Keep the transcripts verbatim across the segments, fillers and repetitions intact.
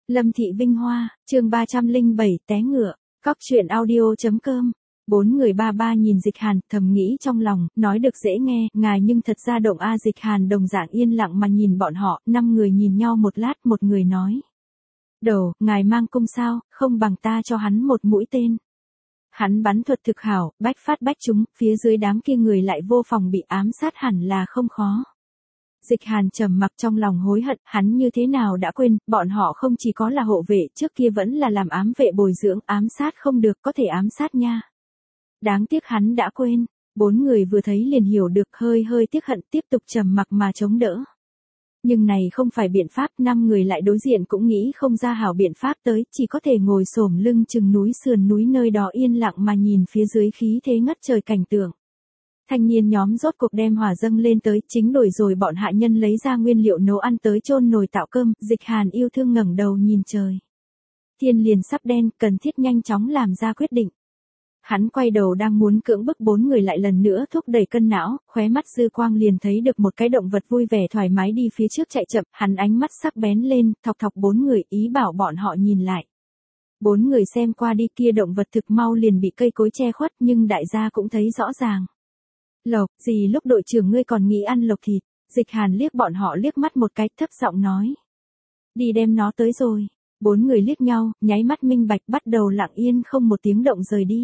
Lâm Thị Vinh Hoa, chương ba trăm lẻ bảy, té ngựa, cóc truyện audio.com. Bốn người ba ba nhìn Dịch Hàn, thầm nghĩ trong lòng, nói được dễ nghe, ngài nhưng thật ra động a. Dịch Hàn đồng dạng yên lặng mà nhìn bọn họ, năm người nhìn nhau một lát, một người nói. Đầu, ngài mang cung sao, không bằng ta cho hắn một mũi tên. Hắn bắn thuật thực hảo, bách phát bách trúng, phía dưới đám kia người lại vô phòng bị ám sát hẳn là không khó. Dịch Hàn trầm mặc trong lòng hối hận, hắn như thế nào đã quên, bọn họ không chỉ có là hộ vệ, trước kia vẫn là làm ám vệ bồi dưỡng, ám sát không được, có thể ám sát nha. Đáng tiếc hắn đã quên, bốn người vừa thấy liền hiểu được, hơi hơi tiếc hận, tiếp tục trầm mặc mà chống đỡ. Nhưng này không phải biện pháp, năm người lại đối diện cũng nghĩ không ra hảo biện pháp tới, chỉ có thể ngồi xổm lưng chừng núi sườn núi nơi đó yên lặng mà nhìn phía dưới khí thế ngất trời cảnh tượng. Thanh niên nhóm rốt cuộc đem hỏa dâng lên tới, chính đổi rồi bọn hạ nhân lấy ra nguyên liệu nấu ăn tới chôn nồi tạo cơm, Dịch Hàn yêu thương ngẩng đầu nhìn trời. Thiên liền sắp đen, cần thiết nhanh chóng làm ra quyết định. Hắn quay đầu đang muốn cưỡng bức bốn người lại lần nữa thúc đẩy cân não, khóe mắt dư quang liền thấy được một cái động vật vui vẻ thoải mái đi phía trước chạy chậm, hắn ánh mắt sắc bén lên, thọc thọc bốn người, ý bảo bọn họ nhìn lại. Bốn người xem qua đi, kia động vật thực mau liền bị cây cối che khuất, nhưng đại gia cũng thấy rõ ràng. Lộc, gì lúc đội trưởng ngươi còn nghĩ ăn lộc thịt? Dịch Hàn liếc bọn họ liếc mắt một cái, thấp giọng nói. Đi đem nó tới rồi. Bốn người liếc nhau, nháy mắt minh bạch, bắt đầu lặng yên không một tiếng động rời đi.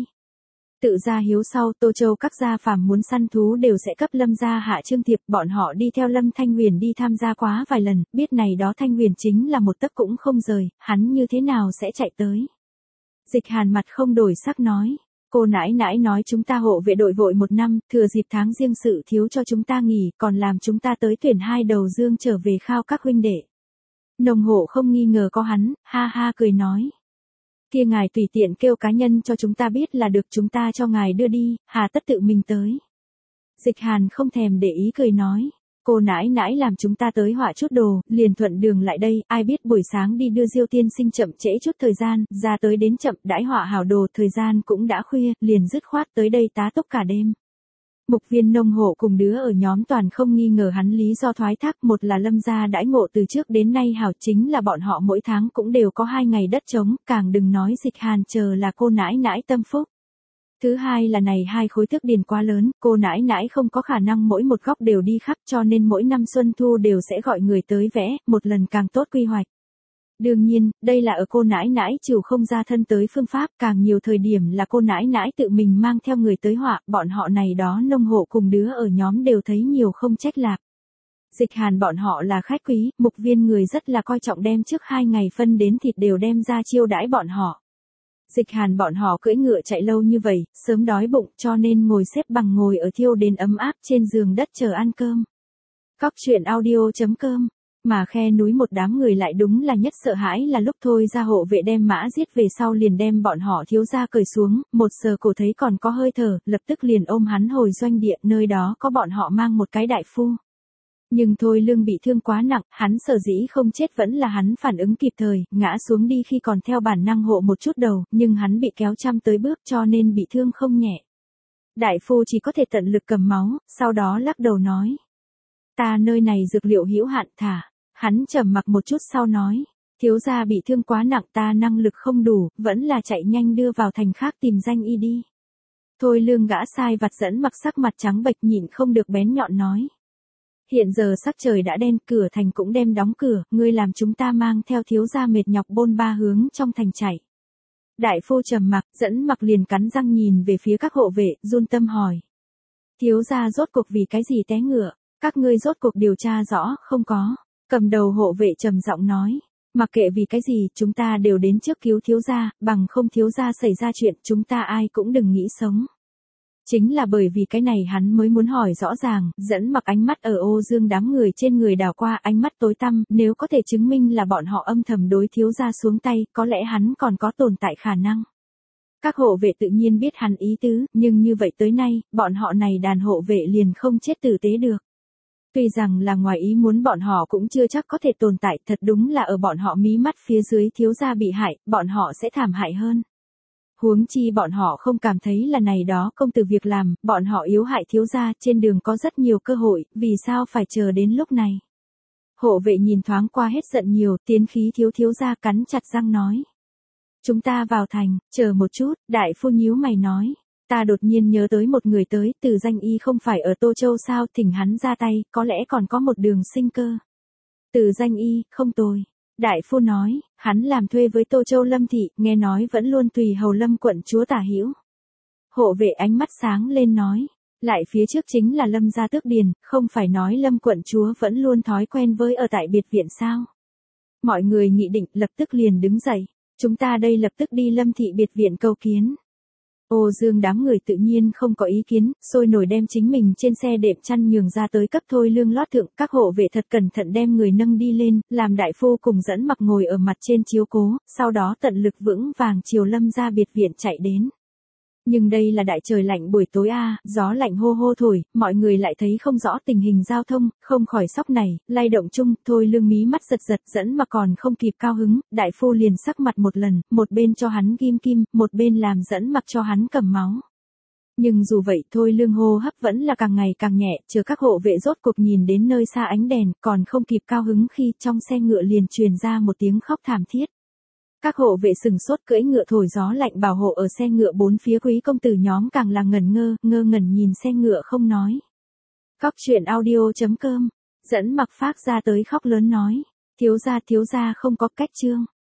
Tự ra hiếu sau, Tô Châu các gia phàm muốn săn thú đều sẽ cấp Lâm gia hạ trương thiệp, bọn họ đi theo Lâm Thanh Huyền đi tham gia quá vài lần, biết này đó Thanh Huyền chính là một tấc cũng không rời, hắn như thế nào sẽ chạy tới. Dịch Hàn mặt không đổi sắc nói. Cô nãi nãi nói chúng ta hộ vệ đội vội một năm, thừa dịp tháng riêng sự thiếu cho chúng ta nghỉ, còn làm chúng ta tới tuyển hai đầu dương trở về khao các huynh đệ. Nông hộ không nghi ngờ có hắn, ha ha cười nói. Kia ngài tùy tiện kêu cá nhân cho chúng ta biết là được, chúng ta cho ngài đưa đi, hà tất tự mình tới. Dịch Hàn không thèm để ý cười nói. Cô nãi nãi làm chúng ta tới họa chút đồ, liền thuận đường lại đây, ai biết buổi sáng đi đưa Diêu tiên sinh chậm trễ chút thời gian, ra tới đến chậm, đãi họa hảo đồ, thời gian cũng đã khuya, liền dứt khoát tới đây tá túc cả đêm. Mục Viên nông hộ cùng đứa ở nhóm toàn không nghi ngờ hắn lý do thoái thác, một là Lâm gia đãi ngộ từ trước đến nay hảo, chính là bọn họ mỗi tháng cũng đều có hai ngày đất trống, càng đừng nói Dịch Hàn chờ là cô nãi nãi tâm phúc. Thứ hai là này hai khối thước điền quá lớn, cô nãi nãi không có khả năng mỗi một góc đều đi khắp, cho nên mỗi năm xuân thu đều sẽ gọi người tới vẽ, một lần càng tốt quy hoạch. Đương nhiên, đây là ở cô nãi nãi chịu không ra thân tới phương pháp, càng nhiều thời điểm là cô nãi nãi tự mình mang theo người tới họa, bọn họ này đó nông hộ cùng đứa ở nhóm đều thấy nhiều không trách lạc. Dịch Hàn bọn họ là khách quý, Mục Viên người rất là coi trọng, đem trước hai ngày phân đến thịt đều đem ra chiêu đãi bọn họ. Dịch Hàn bọn họ cưỡi ngựa chạy lâu như vậy, sớm đói bụng cho nên ngồi xếp bằng ngồi ở thiêu đến ấm áp trên giường đất chờ ăn cơm. Cóc truyện audio.com. Mà khe núi một đám người lại đúng là nhất sợ hãi là lúc thôi ra hộ vệ đem mã giết về sau liền đem bọn họ thiếu gia cởi xuống, một sờ cổ thấy còn có hơi thở, lập tức liền ôm hắn hồi doanh địa, nơi đó có bọn họ mang một cái đại phu. Nhưng thôi lương bị thương quá nặng, hắn sở dĩ không chết vẫn là hắn phản ứng kịp thời, ngã xuống đi khi còn theo bản năng hộ một chút đầu, nhưng hắn bị kéo chăm tới bước cho nên bị thương không nhẹ. Đại phu chỉ có thể tận lực cầm máu, sau đó lắc đầu nói. Ta nơi này dược liệu hữu hạn, thả. Hắn trầm mặc một chút sau nói. Thiếu gia bị thương quá nặng, ta năng lực không đủ, vẫn là chạy nhanh đưa vào thành khác tìm danh y đi. Thôi lương gã sai vặt dẫn mặc sắc mặt trắng bệch nhịn không được bén nhọn nói. Hiện giờ sắc trời đã đen, cửa thành cũng đem đóng cửa, ngươi làm chúng ta mang theo thiếu gia mệt nhọc bôn ba hướng trong thành chạy. Đại phu trầm mặc, dẫn mặc liền cắn răng nhìn về phía các hộ vệ, run tâm hỏi. Thiếu gia rốt cuộc vì cái gì té ngựa, các ngươi rốt cuộc điều tra rõ, không có. Cầm đầu hộ vệ trầm giọng nói. Mặc kệ vì cái gì, chúng ta đều đến trước cứu thiếu gia, bằng không thiếu gia xảy ra chuyện, chúng ta ai cũng đừng nghĩ sống. Chính là bởi vì cái này hắn mới muốn hỏi rõ ràng, dẫn mặc ánh mắt ở ô dương đám người trên người đảo qua, ánh mắt tối tăm, nếu có thể chứng minh là bọn họ âm thầm đối thiếu gia xuống tay, có lẽ hắn còn có tồn tại khả năng. Các hộ vệ tự nhiên biết hắn ý tứ, nhưng như vậy tới nay, bọn họ này đàn hộ vệ liền không chết tử tế được. Tuy rằng là ngoài ý muốn bọn họ cũng chưa chắc có thể tồn tại, thật đúng là ở bọn họ mí mắt phía dưới thiếu gia bị hại, bọn họ sẽ thảm hại hơn. Huống chi bọn họ không cảm thấy là này đó công từ việc làm, bọn họ yếu hại thiếu gia, trên đường có rất nhiều cơ hội, vì sao phải chờ đến lúc này. Hộ vệ nhìn thoáng qua hết giận nhiều, tiến khí thiếu thiếu ra cắn chặt răng nói. Chúng ta vào thành, chờ một chút, đại phu nhíu mày nói. Ta đột nhiên nhớ tới một người tới, Từ Danh Y không phải ở Tô Châu sao, thỉnh hắn ra tay, có lẽ còn có một đường sinh cơ. Từ Danh Y, không tồi. Đại phu nói, hắn làm thuê với Tô Châu Lâm Thị, nghe nói vẫn luôn tùy hầu Lâm quận chúa tả hữu. Hộ vệ ánh mắt sáng lên nói, lại phía trước chính là Lâm gia tước điền, không phải nói Lâm quận chúa vẫn luôn thói quen với ở tại biệt viện sao. Mọi người nghị định lập tức liền đứng dậy, chúng ta đây lập tức đi Lâm Thị biệt viện cầu kiến. Ô Dương đám người tự nhiên không có ý kiến, sôi nổi đem chính mình trên xe đệm chăn nhường ra tới cấp Thôi Lương lót thượng, các hộ vệ thật cẩn thận đem người nâng đi lên, làm đại phu cùng dẫn mặc ngồi ở mặt trên chiếu cố, sau đó tận lực vững vàng chiều Lâm ra biệt viện chạy đến. Nhưng đây là đại trời lạnh buổi tối a, gió lạnh hô hô thổi, mọi người lại thấy không rõ tình hình giao thông, không khỏi sốc này, lay động chung, Thôi Lương mí mắt giật giật dẫn mà còn không kịp cao hứng, đại phu liền sắc mặt một lần, một bên cho hắn ghim kim, một bên làm dẫn mặc cho hắn cầm máu. Nhưng dù vậy Thôi Lương hô hấp vẫn là càng ngày càng nhẹ, chờ các hộ vệ rốt cuộc nhìn đến nơi xa ánh đèn, còn không kịp cao hứng khi trong xe ngựa liền truyền ra một tiếng khóc thảm thiết. Các hộ vệ sừng sốt cưỡi ngựa thổi gió lạnh bảo hộ ở xe ngựa bốn phía, quý công tử nhóm càng là ngẩn ngơ, ngơ ngẩn nhìn xe ngựa không nói. Cóc truyện audio chấm com, dẫn mặc phát ra tới khóc lớn nói, thiếu gia thiếu gia không có cách chương.